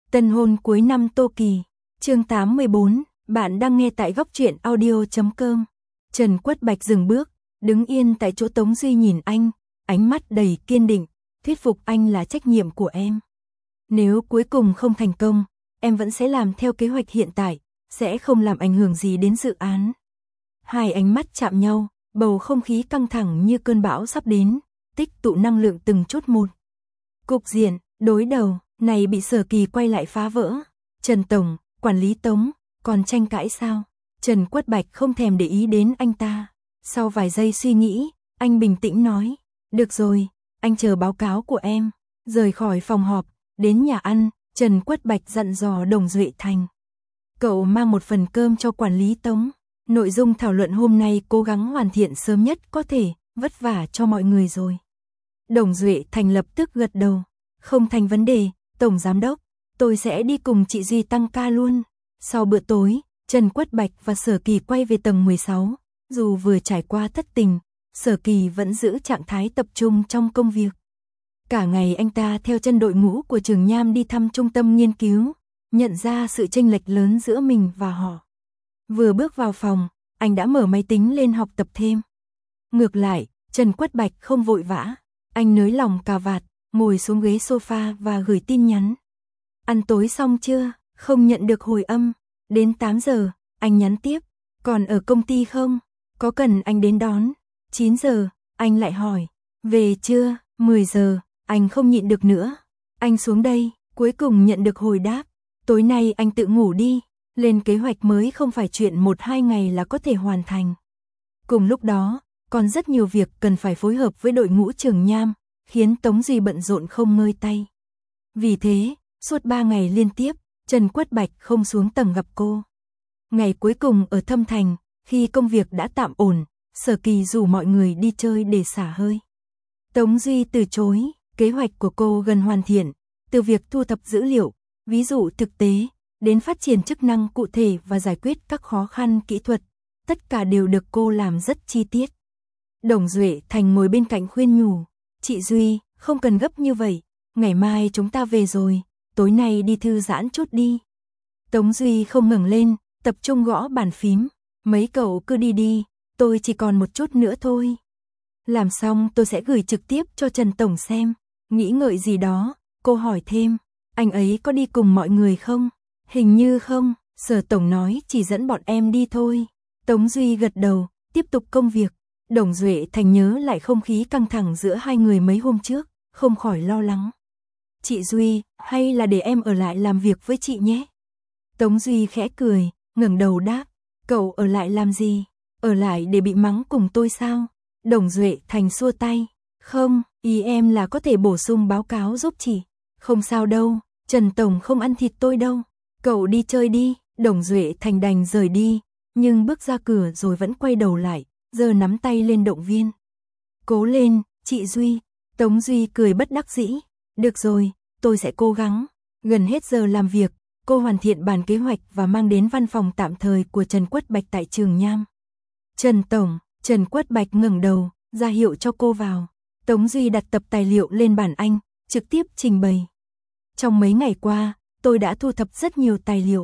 Tân hôn cuối năm Tô Kỳ, chương 84, bạn đang nghe tại góc truyện audio.com. Trần Quất Bạch dừng bước, đứng yên tại chỗ. Tống Duy nhìn anh, ánh mắt đầy kiên định, thuyết phục anh là trách nhiệm của em. Nếu cuối cùng không thành công, em vẫn sẽ làm theo kế hoạch hiện tại, sẽ không làm ảnh hưởng gì đến dự án. Hai ánh mắt chạm nhau, bầu không khí căng thẳng như cơn bão sắp đến, tích tụ năng lượng từng chút một. Cục diện, đối đầu này bị Sở Kỳ quay lại phá vỡ. Trần Tổng, quản lý Tống, còn tranh cãi sao? Trần Quất Bạch không thèm để ý đến anh ta. Sau vài giây suy nghĩ, anh bình tĩnh nói, được rồi, anh chờ báo cáo của em. Rời khỏi phòng họp, đến nhà ăn, Trần Quất Bạch dặn dò Đồng Duệ Thành. Cậu mang một phần cơm cho quản lý Tống. Nội dung thảo luận hôm nay cố gắng hoàn thiện sớm nhất có thể, vất vả cho mọi người rồi. Đồng Duệ Thành lập tức gật đầu. Không thành vấn đề, Tổng Giám Đốc, tôi sẽ đi cùng chị Duy tăng ca luôn. Sau bữa tối, Trần Quất Bạch và Sở Kỳ quay về tầng 16. Dù vừa trải qua thất tình, Sở Kỳ vẫn giữ trạng thái tập trung trong công việc. Cả ngày anh ta theo chân đội ngũ của Trường Nham đi thăm trung tâm nghiên cứu, nhận ra sự chênh lệch lớn giữa mình và họ. Vừa bước vào phòng, anh đã mở máy tính lên học tập thêm. Ngược lại, Trần Quất Bạch không vội vã, anh nới lỏng cà vạt, ngồi xuống ghế sofa và gửi tin nhắn. Ăn tối xong chưa? Không nhận được hồi âm. Đến 8 giờ, anh nhắn tiếp. Còn ở công ty không? Có cần anh đến đón? 9 giờ, anh lại hỏi. Về chưa? 10 giờ, anh không nhịn được nữa. Anh xuống đây, cuối cùng nhận được hồi đáp. Tối nay anh tự ngủ đi. Lên kế hoạch mới không phải chuyện 1-2 ngày là có thể hoàn thành. Cùng lúc đó, còn rất nhiều việc cần phải phối hợp với đội ngũ Trường Nham, khiến Tống Duy bận rộn không ngơi tay. Vì thế, suốt 3 ngày liên tiếp, Trần Quất Bạch không xuống tầng gặp cô. Ngày cuối cùng ở Thâm Thành, khi công việc đã tạm ổn, Sở Kỳ rủ mọi người đi chơi để xả hơi. Tống Duy từ chối, kế hoạch của cô gần hoàn thiện, từ việc thu thập dữ liệu, ví dụ thực tế, đến phát triển chức năng cụ thể và giải quyết các khó khăn kỹ thuật, tất cả đều được cô làm rất chi tiết. Đồng Duệ Thành ngồi bên cạnh khuyên nhủ, chị Duy, không cần gấp như vậy, ngày mai chúng ta về rồi, tối nay đi thư giãn chút đi. Tống Duy không ngẩng lên, tập trung gõ bàn phím, mấy cậu cứ đi đi, tôi chỉ còn một chút nữa thôi. Làm xong tôi sẽ gửi trực tiếp cho Trần Tổng xem. Nghĩ ngợi gì đó, cô hỏi thêm, anh ấy có đi cùng mọi người không? Hình như không, Sở Tổng nói chỉ dẫn bọn em đi thôi. Tống Duy gật đầu, tiếp tục công việc. Đồng Duệ Thành nhớ lại không khí căng thẳng giữa hai người mấy hôm trước, không khỏi lo lắng. Chị Duy, hay là để em ở lại làm việc với chị nhé? Tống Duy khẽ cười, ngẩng đầu đáp, cậu ở lại làm gì? Ở lại để bị mắng cùng tôi sao? Đồng Duệ Thành xua tay, không, ý em là có thể bổ sung báo cáo giúp chị. Không sao đâu, Trần Tổng không ăn thịt tôi đâu. Cậu đi chơi đi. Đồng Duệ Thành đành rời đi, nhưng bước ra cửa rồi vẫn quay đầu lại, giơ nắm tay lên động viên. Cố lên, chị Duy. Tống Duy cười bất đắc dĩ. Được rồi, tôi sẽ cố gắng. Gần hết giờ làm việc, cô hoàn thiện bản kế hoạch và mang đến văn phòng tạm thời của Trần Quất Bạch tại Trường Nham. Trần Tổng, Trần Quất Bạch ngẩng đầu, ra hiệu cho cô vào. Tống Duy đặt tập tài liệu lên bàn anh, trực tiếp trình bày. Trong mấy ngày qua, tôi đã thu thập rất nhiều tài liệu.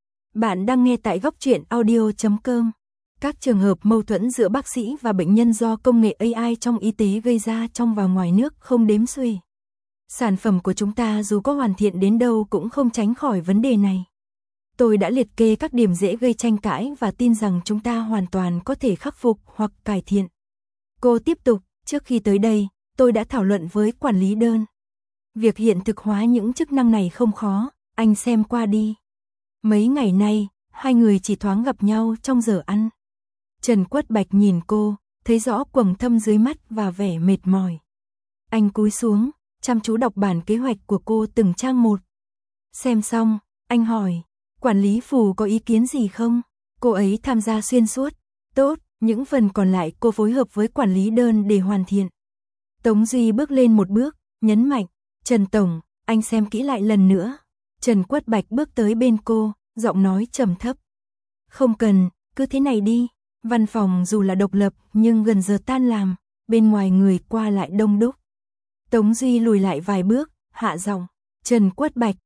Bạn đang nghe tại góc truyện audio.com. Các trường hợp mâu thuẫn giữa bác sĩ và bệnh nhân do công nghệ AI trong y tế gây ra trong và ngoài nước không đếm xuể. Sản phẩm của chúng ta dù có hoàn thiện đến đâu cũng không tránh khỏi vấn đề này. Tôi đã liệt kê các điểm dễ gây tranh cãi và tin rằng chúng ta hoàn toàn có thể khắc phục hoặc cải thiện. Cô tiếp tục, trước khi tới đây, tôi đã thảo luận với quản lý đơn. Việc hiện thực hóa những chức năng này không khó, anh xem qua đi. Mấy ngày nay, hai người chỉ thoáng gặp nhau trong giờ ăn. Trần Quất Bạch nhìn cô, thấy rõ quầng thâm dưới mắt và vẻ mệt mỏi. Anh cúi xuống, chăm chú đọc bản kế hoạch của cô từng trang một. Xem xong, anh hỏi, quản lý Phù có ý kiến gì không? Cô ấy tham gia xuyên suốt. Tốt, những phần còn lại cô phối hợp với quản lý đơn để hoàn thiện. Tống Duy bước lên một bước, nhấn mạnh, Trần Tổng, anh xem kỹ lại lần nữa. Trần Quất Bạch bước tới bên cô, giọng nói trầm thấp. Không cần, cứ thế này đi. Văn phòng dù là độc lập nhưng gần giờ tan làm, bên ngoài người qua lại đông đúc. Tống Duy lùi lại vài bước, hạ giọng, Trần Quất Bạch,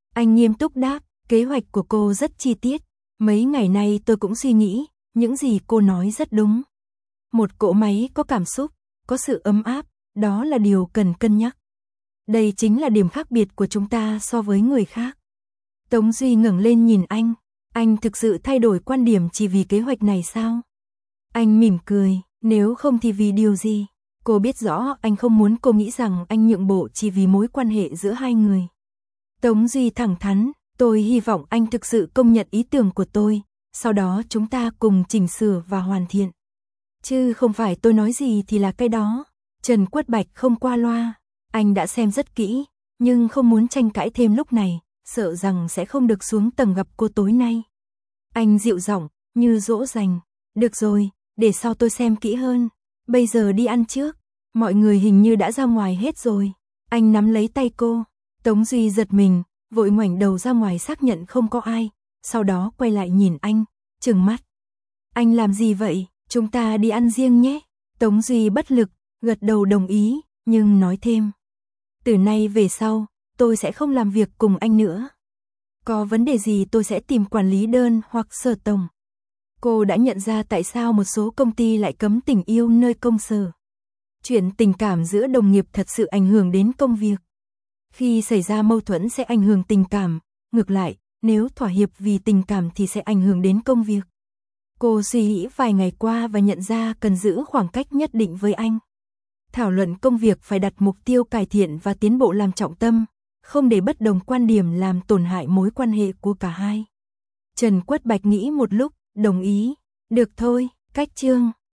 Anh nghiêm túc đáp, kế hoạch của cô rất chi tiết. Mấy ngày nay tôi cũng suy nghĩ, những gì cô nói rất đúng. Một cỗ máy có cảm xúc, có sự ấm áp, đó là điều cần cân nhắc. Đây chính là điểm khác biệt của chúng ta so với người khác. Tống Duy ngẩng lên nhìn anh thực sự thay đổi quan điểm chỉ vì kế hoạch này sao? Anh mỉm cười, nếu không thì vì điều gì? Cô biết rõ anh không muốn cô nghĩ rằng anh nhượng bộ chỉ vì mối quan hệ giữa hai người. Tống Duy thẳng thắn, tôi hy vọng anh thực sự công nhận ý tưởng của tôi, sau đó chúng ta cùng chỉnh sửa và hoàn thiện. Chứ không phải tôi nói gì thì là cái đó. Trần Quất Bạch không qua loa, anh đã xem rất kỹ, nhưng không muốn tranh cãi thêm lúc này, sợ rằng sẽ không được xuống tầng gặp cô tối nay. Anh dịu giọng, như dỗ dành, được rồi, để sau tôi xem kỹ hơn, bây giờ đi ăn trước, mọi người hình như đã ra ngoài hết rồi. Anh nắm lấy tay cô, Tống Duy giật mình, vội ngoảnh đầu ra ngoài xác nhận không có ai, sau đó quay lại nhìn anh, trừng mắt. Anh làm gì vậy, chúng ta đi ăn riêng nhé. Tống Duy bất lực, gật đầu đồng ý, nhưng nói thêm. Từ nay về sau, tôi sẽ không làm việc cùng anh nữa. Có vấn đề gì tôi sẽ tìm quản lý đơn hoặc Sở tổng. Cô đã nhận ra tại sao một số công ty lại cấm tình yêu nơi công sở. Chuyện tình cảm giữa đồng nghiệp thật sự ảnh hưởng đến công việc. Khi xảy ra mâu thuẫn sẽ ảnh hưởng tình cảm, ngược lại, nếu thỏa hiệp vì tình cảm thì sẽ ảnh hưởng đến công việc. Cô suy nghĩ vài ngày qua và nhận ra cần giữ khoảng cách nhất định với anh. Thảo luận công việc phải đặt mục tiêu cải thiện và tiến bộ làm trọng tâm, không để bất đồng quan điểm làm tổn hại mối quan hệ của cả hai. Trần Quất Bạch nghĩ một lúc, đồng ý. Được thôi, cách chương.